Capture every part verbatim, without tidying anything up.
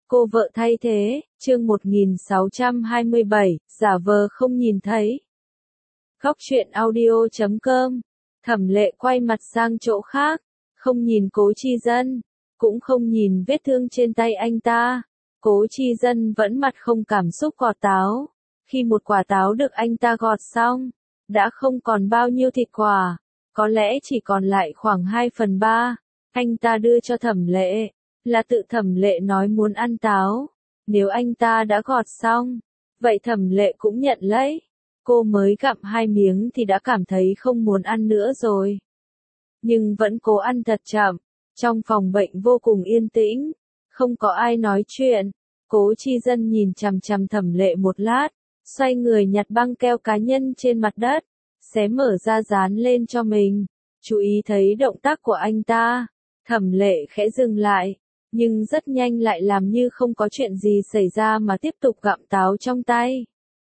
Cô vợ thay thế, chương một nghìn sáu trăm hai mươi bảy, giả vờ không nhìn thấy. Góc truyện audio chấm com. Thẩm Lệ quay mặt sang chỗ khác, không nhìn Cố Chi Dân, cũng không nhìn vết thương trên tay anh ta. Cố Chi Dân vẫn mặt không cảm xúc gọt táo. Khi một quả táo được anh ta gọt xong, đã không còn bao nhiêu thịt quả, có lẽ chỉ còn lại khoảng hai phần ba. Anh ta đưa cho Thẩm Lệ, là tự Thẩm Lệ nói muốn ăn táo. Nếu anh ta đã gọt xong, vậy Thẩm Lệ cũng nhận lấy. Cô mới gặm hai miếng thì đã cảm thấy không muốn ăn nữa rồi. Nhưng vẫn cố ăn thật chậm. Trong phòng bệnh vô cùng yên tĩnh, không có ai nói chuyện. Cố Chi Dân nhìn chằm chằm Thẩm Lệ một lát, xoay người nhặt băng keo cá nhân trên mặt đất, xé mở ra dán lên cho mình. Chú ý thấy động tác của anh ta, Thẩm Lệ khẽ dừng lại, nhưng rất nhanh lại làm như không có chuyện gì xảy ra mà tiếp tục gặm táo trong tay.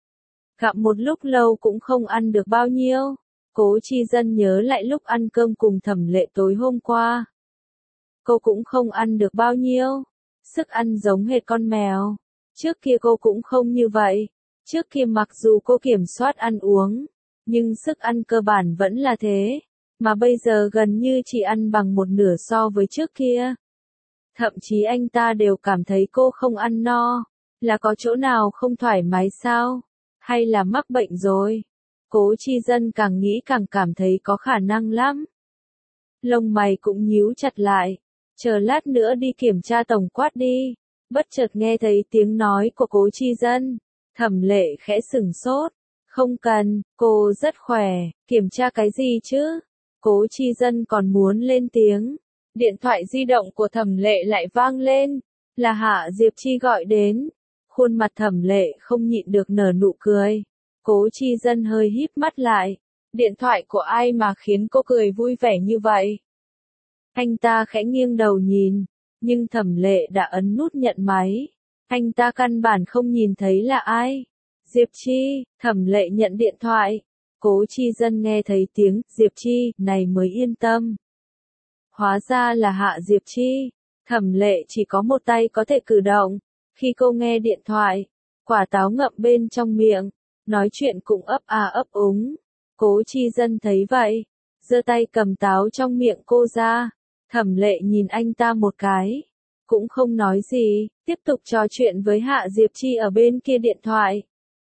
Gặm một lúc lâu cũng không ăn được bao nhiêu. Cố Chi Dân nhớ lại lúc ăn cơm cùng Thẩm Lệ tối hôm qua. Cô cũng không ăn được bao nhiêu. Sức ăn giống hệt con mèo. Trước kia cô cũng không như vậy. Trước kia mặc dù cô kiểm soát ăn uống, nhưng sức ăn cơ bản vẫn là thế. Mà bây giờ gần như chỉ ăn bằng một nửa so với trước kia. Thậm chí anh ta đều cảm thấy cô không ăn no. Là có chỗ nào không thoải mái sao? Hay là mắc bệnh rồi? Cố Chi Dân càng nghĩ càng cảm thấy có khả năng lắm. Lông mày cũng nhíu chặt lại. Chờ lát nữa đi kiểm tra tổng quát đi. Bất chợt nghe thấy tiếng nói của Cố Chi Dân. Thẩm Lệ khẽ sửng sốt. Không cần, cô rất khỏe, kiểm tra cái gì chứ? Cố Chi Dân còn muốn lên tiếng. Điện thoại di động của Thẩm Lệ lại vang lên. Là Hạ Diệp Chi gọi đến. Khuôn mặt Thẩm Lệ không nhịn được nở nụ cười. Cố Chi Dân hơi híp mắt lại. Điện thoại của ai mà khiến cô cười vui vẻ như vậy? Anh ta khẽ nghiêng đầu nhìn, nhưng Thẩm Lệ đã ấn nút nhận máy. Anh ta căn bản không nhìn thấy là ai. Diệp Chi, Thẩm Lệ nhận điện thoại. Cố Chi Dân nghe thấy tiếng Diệp Chi này mới yên tâm. Hóa ra là Hạ Diệp Chi. Thẩm Lệ chỉ có một tay có thể cử động. Khi cô nghe điện thoại, quả táo ngậm bên trong miệng, nói chuyện cũng ấp a ấp úng. Cố Chi Dân thấy vậy, giơ tay cầm táo trong miệng cô ra. Thẩm Lệ nhìn anh ta một cái, cũng không nói gì, tiếp tục trò chuyện với Hạ Diệp Chi ở bên kia điện thoại.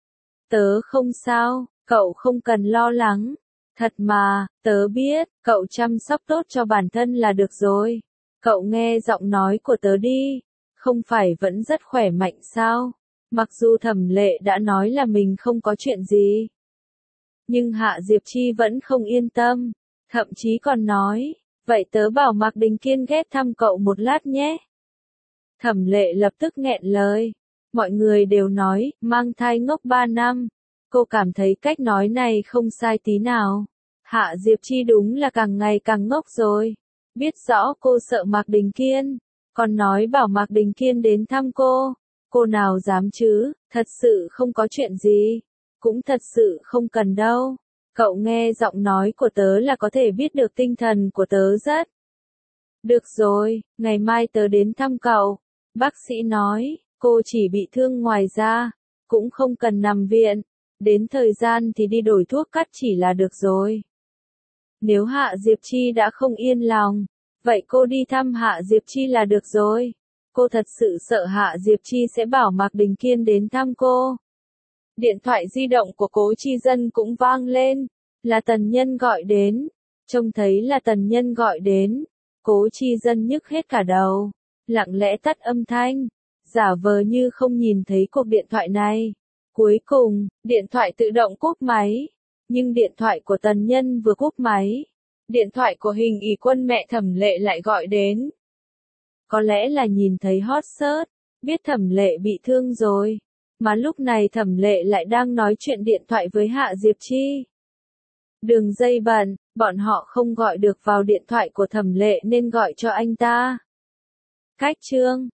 Tớ không sao, cậu không cần lo lắng. Thật mà, tớ biết, cậu chăm sóc tốt cho bản thân là được rồi. Cậu nghe giọng nói của tớ đi, không phải vẫn rất khỏe mạnh sao? Mặc dù Thẩm Lệ đã nói là mình không có chuyện gì, nhưng Hạ Diệp Chi vẫn không yên tâm, thậm chí còn nói, vậy tớ bảo Mạc Đình Kiên ghé thăm cậu một lát nhé. Thẩm Lệ lập tức nghẹn lời. Mọi người đều nói, mang thai ngốc ba năm. Cô cảm thấy cách nói này không sai tí nào. Hạ Diệp Chi đúng là càng ngày càng ngốc rồi. Biết rõ cô sợ Mạc Đình Kiên, còn nói bảo Mạc Đình Kiên đến thăm cô. Cô nào dám chứ, thật sự không có chuyện gì. Cũng thật sự không cần đâu. Cậu nghe giọng nói của tớ là có thể biết được tinh thần của tớ rất. Được rồi, ngày mai tớ đến thăm cậu. Bác sĩ nói, cô chỉ bị thương ngoài da, cũng không cần nằm viện. Đến thời gian thì đi đổi thuốc cắt chỉ là được rồi. Nếu Hạ Diệp Chi đã không yên lòng, vậy cô đi thăm Hạ Diệp Chi là được rồi. Cô thật sự sợ Hạ Diệp Chi sẽ bảo Mạc Đình Kiên đến thăm cô. Điện thoại di động của Cố Chi Dân cũng vang lên. Là Tần Nhân gọi đến. Trông thấy là Tần Nhân gọi đến. Cố Chi Dân nhức hết cả đầu. Lặng lẽ tắt âm thanh. Giả vờ như không nhìn thấy cuộc điện thoại này. Cuối cùng, điện thoại tự động cúp máy. Nhưng điện thoại của Tần Nhân vừa cúp máy. Điện thoại của Hình ỷ Quân mẹ Thẩm Lệ lại gọi đến. Có lẽ là nhìn thấy hot search, biết Thẩm Lệ bị thương rồi. Mà lúc này Thẩm Lệ lại đang nói chuyện điện thoại với Hạ Diệp Chi. Đường dây bận, bọn họ không gọi được vào điện thoại của Thẩm Lệ nên gọi cho anh ta. Cách chương